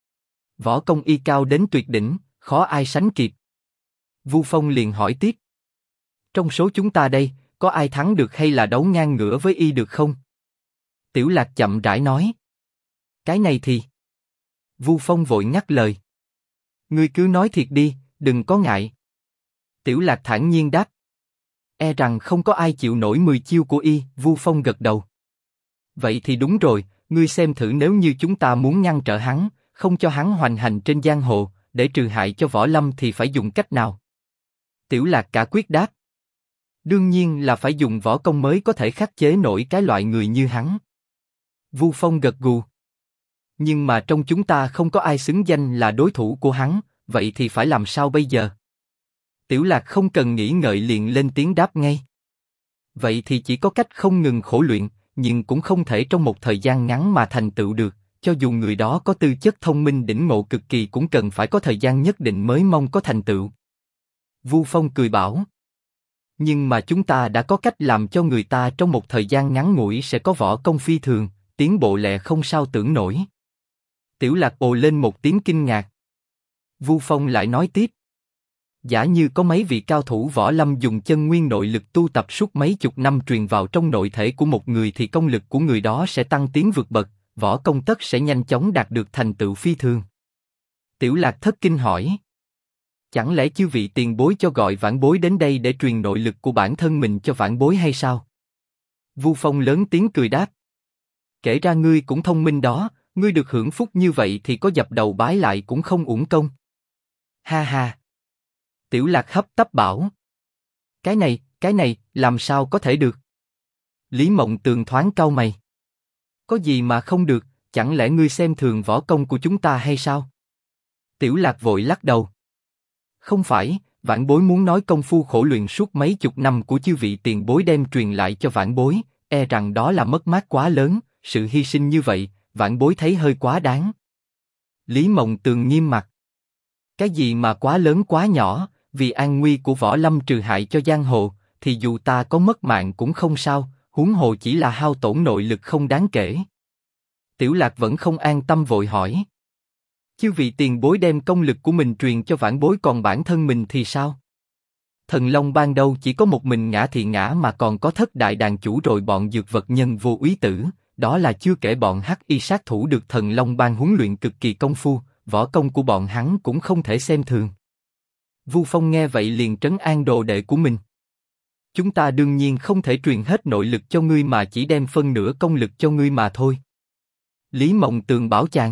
Võ công y cao đến tuyệt đỉnh, khó ai sánh kịp. Vu Phong liền hỏi tiếp. Trong số chúng ta đây, có ai thắng được hay là đấu ngang ngửa với y được không? Tiểu Lạc chậm rãi nói. Cái này thì... Vu Phong vội ngắt lời. Ngươi cứ nói thiệt đi, đừng có ngại. Tiểu Lạc thản nhiên đáp. E rằng không có ai chịu nổi 10 chiêu của y, Vu Phong gật đầu. Vậy thì đúng rồi, ngươi xem thử nếu như chúng ta muốn ngăn trở hắn, không cho hắn hoành hành trên giang hồ, để trừ hại cho võ lâm thì phải dùng cách nào? Tiểu Lạc cả quyết đáp. Đương nhiên là phải dùng võ công mới có thể khắc chế nổi cái loại người như hắn. Vu Phong gật gù. Nhưng mà trong chúng ta không có ai xứng danh là đối thủ của hắn, vậy thì phải làm sao bây giờ? Tiểu Lạc không cần nghĩ ngợi liền lên tiếng đáp ngay. Vậy thì chỉ có cách không ngừng khổ luyện, nhưng cũng không thể trong một thời gian ngắn mà thành tựu được, cho dù người đó có tư chất thông minh đỉnh ngộ cực kỳ cũng cần phải có thời gian nhất định mới mong có thành tựu. Vu Phong cười bảo. Nhưng mà chúng ta đã có cách làm cho người ta trong một thời gian ngắn ngủi sẽ có võ công phi thường, tiến bộ lẹ không sao tưởng nổi. Tiểu Lạc ồ lên một tiếng kinh ngạc. Vu Phong lại nói tiếp. Giả như có mấy vị cao thủ võ lâm dùng chân nguyên nội lực tu tập suốt mấy chục năm truyền vào trong nội thể của một người thì công lực của người đó sẽ tăng tiến vượt bậc, võ công tất sẽ nhanh chóng đạt được thành tựu phi thường. Tiểu Lạc thất kinh hỏi. Chẳng lẽ chư vị tiền bối cho gọi vãn bối đến đây để truyền nội lực của bản thân mình cho vãn bối hay sao? Vu Phong lớn tiếng cười đáp. Kể ra ngươi cũng thông minh đó, ngươi được hưởng phúc như vậy thì có dập đầu bái lại cũng không uổng công. Ha ha. Tiểu Lạc hấp tấp bảo. Cái này, làm sao có thể được? Lý Mộng Tường thoáng cau mày. Có gì mà không được, chẳng lẽ ngươi xem thường võ công của chúng ta hay sao? Tiểu Lạc vội lắc đầu. Không phải, vãn bối muốn nói công phu khổ luyện suốt mấy chục năm của chư vị tiền bối đem truyền lại cho vãn bối, e rằng đó là mất mát quá lớn, sự hy sinh như vậy, vãn bối thấy hơi quá đáng. Lý Mộng Tường nghiêm mặt. Cái gì mà quá lớn quá nhỏ, vì an nguy của võ lâm trừ hại cho giang hồ, thì dù ta có mất mạng cũng không sao, huống hồ chỉ là hao tổn nội lực không đáng kể. Tiểu Lạc vẫn không an tâm vội hỏi. Chư vị tiền bối đem công lực của mình truyền cho vãn bối còn bản thân mình thì sao? Thần Long Bang đâu chỉ có một mình Ngã Thị Ngã mà còn có thất đại đàn chủ rồi bọn dược vật nhân vô úy tử, đó là chưa kể bọn hắc y sát thủ được Thần Long Bang huấn luyện cực kỳ công phu, võ công của bọn hắn cũng không thể xem thường. Vu Phong nghe vậy liền trấn an đồ đệ của mình. Chúng ta đương nhiên không thể truyền hết nội lực cho ngươi mà chỉ đem phân nửa công lực cho ngươi mà thôi. Lý Mộng Tường bảo chàng.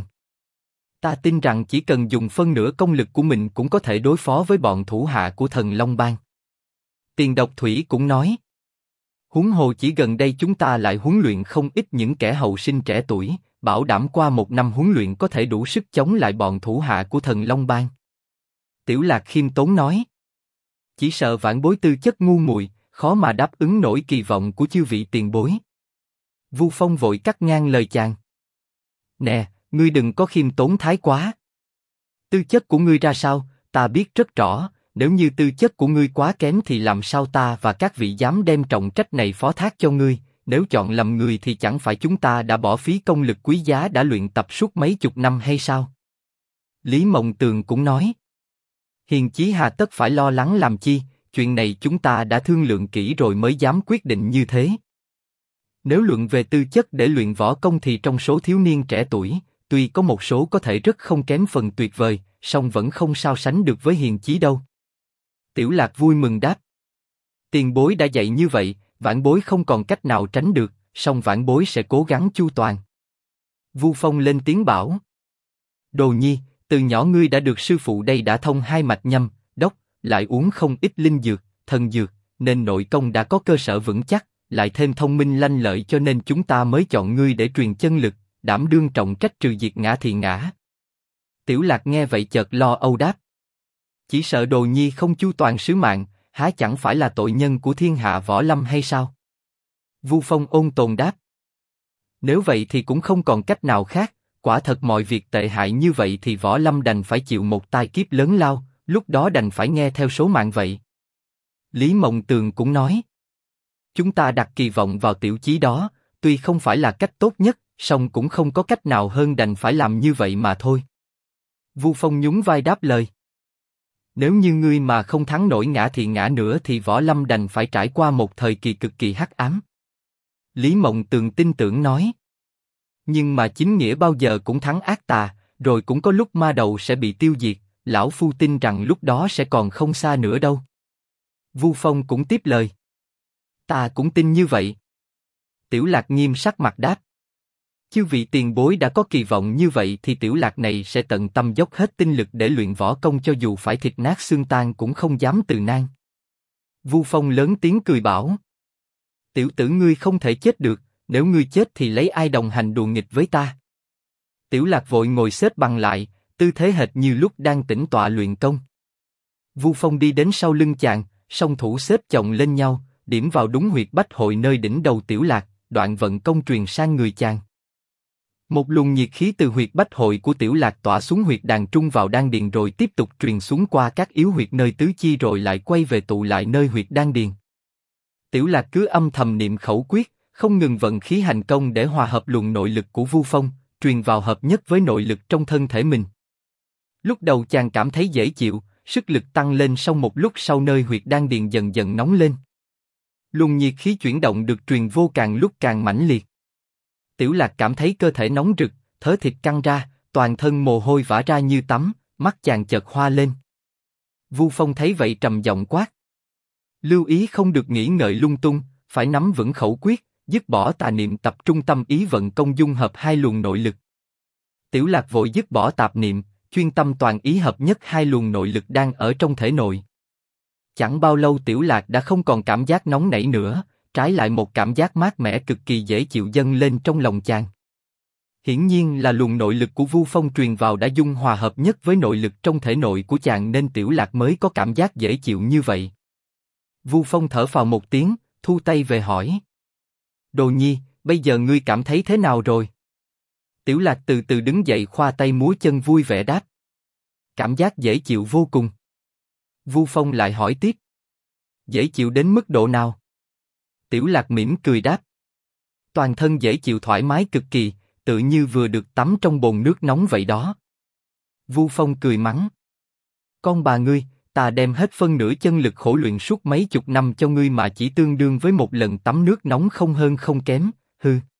Ta tin rằng chỉ cần dùng phân nửa công lực của mình cũng có thể đối phó với bọn thủ hạ của Thần Long Bang. Tiền Độc Thủy cũng nói. Huống hồ chỉ gần đây chúng ta lại huấn luyện không ít những kẻ hậu sinh trẻ tuổi, bảo đảm qua một năm huấn luyện có thể đủ sức chống lại bọn thủ hạ của Thần Long Bang. Tiểu Lạc khiêm tốn nói. Chỉ sợ vãn bối tư chất ngu muội, khó mà đáp ứng nổi kỳ vọng của chư vị tiền bối. Vu Phong vội cắt ngang lời chàng. Nè, ngươi đừng có khiêm tốn thái quá. Tư chất của ngươi ra sao, ta biết rất rõ, nếu như tư chất của ngươi quá kém thì làm sao ta và các vị dám đem trọng trách này phó thác cho ngươi, nếu chọn lầm người thì chẳng phải chúng ta đã bỏ phí công lực quý giá đã luyện tập suốt mấy chục năm hay sao? Lý Mộng Tường cũng nói. Hiền chí hà tất phải lo lắng làm chi, chuyện này chúng ta đã thương lượng kỹ rồi mới dám quyết định như thế. Nếu luận về tư chất để luyện võ công thì trong số thiếu niên trẻ tuổi, tuy có một số có thể rất không kém phần tuyệt vời, song vẫn không sao sánh được với hiền chí đâu. Tiểu Lạc vui mừng đáp. Tiền bối đã dạy như vậy, vãn bối không còn cách nào tránh được, song vãn bối sẽ cố gắng chu toàn. Vu Phong lên tiếng bảo. Đồ nhi, từ nhỏ ngươi đã được sư phụ đây đã thông hai mạch nhâm, đốc, lại uống không ít linh dược, thần dược, nên nội công đã có cơ sở vững chắc, lại thêm thông minh lanh lợi cho nên chúng ta mới chọn ngươi để truyền chân lực, đảm đương trọng trách trừ diệt ngã thì ngã. Tiểu Lạc nghe vậy chợt lo âu đáp. Chỉ sợ đồ nhi không chu toàn sứ mạng, há chẳng phải là tội nhân của thiên hạ võ lâm hay sao? Vu Phong ôn tồn đáp. Nếu vậy thì cũng không còn cách nào khác, quả thật mọi việc tệ hại như vậy thì võ lâm đành phải chịu một tai kiếp lớn lao, lúc đó đành phải nghe theo số mạng vậy. Lý Mộng Tường cũng nói. Chúng ta đặt kỳ vọng vào tiểu chí đó, tuy không phải là cách tốt nhất, song cũng không có cách nào hơn đành phải làm như vậy mà thôi. Vu Phong nhún vai đáp lời. Nếu như ngươi mà không thắng nổi ngã thì ngã nữa thì võ lâm đành phải trải qua một thời kỳ cực kỳ hắc ám. Lý Mộng Tường tin tưởng nói. Nhưng mà chính nghĩa bao giờ cũng thắng ác tà, rồi cũng có lúc ma đầu sẽ bị tiêu diệt, lão phu tin rằng lúc đó sẽ còn không xa nữa đâu. Vu Phong cũng tiếp lời. Ta cũng tin như vậy. Tiểu Lạc nghiêm sắc mặt đáp. Chư vị tiền bối đã có kỳ vọng như vậy thì Tiểu Lạc này sẽ tận tâm dốc hết tinh lực để luyện võ công cho dù phải thịt nát xương tan cũng không dám từ nan. Vu Phong lớn tiếng cười bảo. Tiểu tử ngươi không thể chết được, nếu ngươi chết thì lấy ai đồng hành đùa nghịch với ta? Tiểu Lạc vội ngồi xếp bằng lại, tư thế hệt như lúc đang tĩnh tọa luyện công. Vu Phong đi đến sau lưng chàng, song thủ xếp chồng lên nhau, điểm vào đúng huyệt bách hội nơi đỉnh đầu Tiểu Lạc, đoạn vận công truyền sang người chàng. Một luồng nhiệt khí từ huyệt bách hội của Tiểu Lạc tỏa xuống huyệt đàn trung vào đan điền rồi tiếp tục truyền xuống qua các yếu huyệt nơi tứ chi rồi lại quay về tụ lại nơi huyệt đan điền. Tiểu Lạc cứ âm thầm niệm khẩu quyết, không ngừng vận khí hành công để hòa hợp luồng nội lực của Vu Phong, truyền vào hợp nhất với nội lực trong thân thể mình. Lúc đầu chàng cảm thấy dễ chịu, sức lực tăng lên, song một lúc sau nơi huyệt đan điền dần dần nóng lên. Luồng nhiệt khí chuyển động được truyền vô càng lúc càng mãnh liệt. Tiểu Lạc cảm thấy cơ thể nóng rực, thớ thịt căng ra, toàn thân mồ hôi vã ra như tắm, mắt chàng chợt hoa lên. Vu Phong thấy vậy trầm giọng quát. Lưu ý không được nghĩ ngợi lung tung, phải nắm vững khẩu quyết, dứt bỏ tà niệm, tập trung tâm ý vận công dung hợp hai luồng nội lực. Tiểu Lạc vội dứt bỏ tạp niệm, chuyên tâm toàn ý hợp nhất hai luồng nội lực đang ở trong thể nội. Chẳng bao lâu Tiểu Lạc đã không còn cảm giác nóng nảy nữa, trái lại một cảm giác mát mẻ cực kỳ dễ chịu dâng lên trong lòng chàng. Hiển nhiên là luồng nội lực của Vu Phong truyền vào đã dung hòa hợp nhất với nội lực trong thể nội của chàng nên Tiểu Lạc mới có cảm giác dễ chịu như vậy. Vu Phong thở phào một tiếng, thu tay về hỏi. Đồ nhi, bây giờ ngươi cảm thấy thế nào rồi? Tiểu Lạc từ từ đứng dậy khoa tay múa chân vui vẻ đáp. Cảm giác dễ chịu vô cùng. Vu Phong lại hỏi tiếp. Dễ chịu đến mức độ nào? Tiểu Lạc mỉm cười đáp. Toàn thân dễ chịu thoải mái cực kỳ, tự như vừa được tắm trong bồn nước nóng vậy đó. Vu Phong cười mắng. Con bà ngươi, ta đem hết phân nửa chân lực khổ luyện suốt mấy chục năm cho ngươi mà chỉ tương đương với một lần tắm nước nóng không hơn không kém, hư.